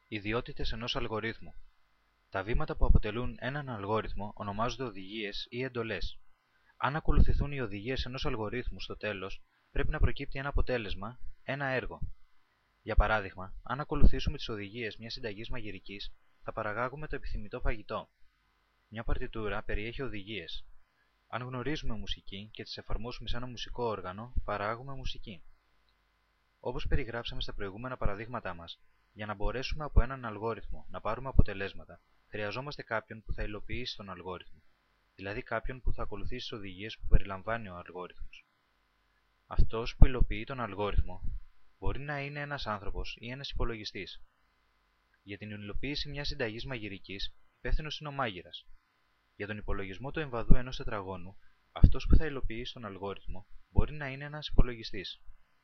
Ιδιότητες ενός αλγορίθμου. Τα βήματα που αποτελούν έναν αλγόριθμο ονομάζονται οδηγίες ή εντολές. Αν ακολουθηθούν οι οδηγίες ενός αλγορίθμου στο τέλος, πρέπει να προκύπτει ένα αποτέλεσμα, ένα έργο. Για παράδειγμα, αν ακολουθήσουμε τις οδηγίες μιας συνταγής μαγειρικής, θα παραγάγουμε το επιθυμητό φαγητό. Μια παρτιτούρα περιέχει οδηγίες. Αν γνωρίζουμε μουσική και τις εφαρμόσουμε σε ένα μουσικό όργανο, παράγουμε μουσική. Όπως περιγράψαμε στα προηγούμενα παραδείγματά μας, για να μπορέσουμε από έναν αλγόριθμο να πάρουμε αποτελέσματα, χρειαζόμαστε κάποιον που θα υλοποιήσει τον αλγόριθμο, δηλαδή κάποιον που θα ακολουθήσει τις οδηγίες που περιλαμβάνει ο αλγόριθμος. Αυτός που υλοποιεί τον αλγόριθμο μπορεί να είναι ένας άνθρωπος ή ένας υπολογιστής. Για την υλοποίηση μιας συνταγής μαγειρικής, υπεύθυνος είναι ο μάγειρας. Για τον υπολογισμό του εμβαδού ενός τετραγώνου, αυτός που θα υλοποιήσει τον αλγόριθμο μπορεί να είναι ένας υπολογιστής.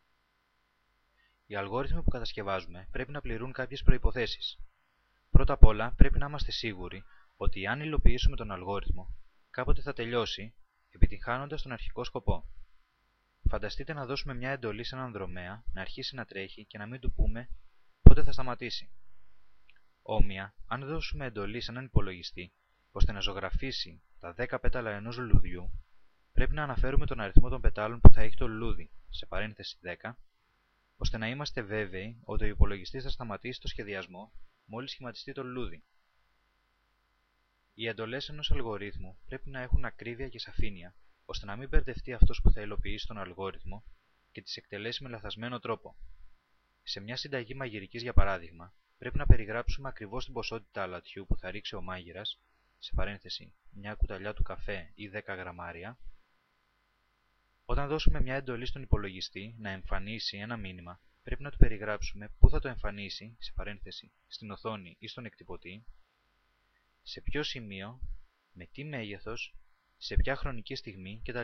Οι αλγόριθμοι που κατασκευάζουμε πρέπει να πληρούν κάποιες προϋποθέσεις. Πρώτα απ' όλα, πρέπει να είμαστε σίγουροι ότι αν υλοποιήσουμε τον αλγόριθμο, κάποτε θα τελειώσει, επιτυγχάνοντας τον αρχικό σκοπό. Φανταστείτε να δώσουμε μια εντολή σε έναν δρομέα να αρχίσει να τρέχει και να μην του πούμε πότε θα σταματήσει. Όμοια, αν δώσουμε εντολή σε έναν υπολογιστή ώστε να ζωγραφίσει τα 10 πέταλα ενός λουλουδιού, πρέπει να αναφέρουμε τον αριθμό των πετάλων που θα έχει το λουλούδι, σε παρένθεση 10, ώστε να είμαστε βέβαιοι ότι ο υπολογιστής θα σταματήσει το σχεδιασμό μόλις σχηματιστεί το λουλούδι. Οι εντολές ενός αλγορίθμου πρέπει να έχουν ακρίβεια και σαφήνεια, ώστε να μην μπερδευτεί αυτός που θα υλοποιήσει τον αλγόριθμο και τις εκτελέσει με λαθασμένο τρόπο. Σε μια συνταγή μαγειρικής, για παράδειγμα, πρέπει να περιγράψουμε ακριβώς την ποσότητα αλατιού που θα ρίξει ο μάγειρας, σε παρένθεση μια κουταλιά του καφέ ή 10 γραμμάρια. Όταν δώσουμε μια εντολή στον υπολογιστή να εμφανίσει ένα μήνυμα, πρέπει να του περιγράψουμε πού θα το εμφανίσει, σε παρένθεση στην οθόνη ή στον εκτυπωτή, σε ποιο σημείο, με τι μέγεθος, σε ποια χρονική στιγμή κτλ.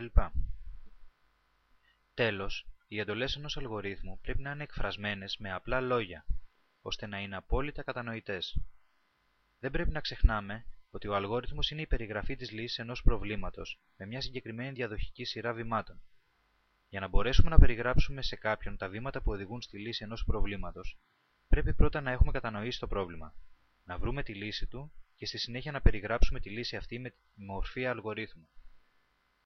Τέλος, οι εντολές ενός αλγορίθμου πρέπει να είναι εκφρασμένες με απλά λόγια, ώστε να είναι απόλυτα κατανοητές. Δεν πρέπει να ξεχνάμε ότι ο αλγόριθμος είναι η περιγραφή της λύσης ενός προβλήματος με μια συγκεκριμένη διαδοχική σειρά βημάτων. Για να μπορέσουμε να περιγράψουμε σε κάποιον τα βήματα που οδηγούν στη λύση ενός προβλήματος, πρέπει πρώτα να έχουμε κατανοήσει το πρόβλημα, να βρούμε τη λύση του και στη συνέχεια να περιγράψουμε τη λύση αυτή με τη μορφή αλγορίθμου.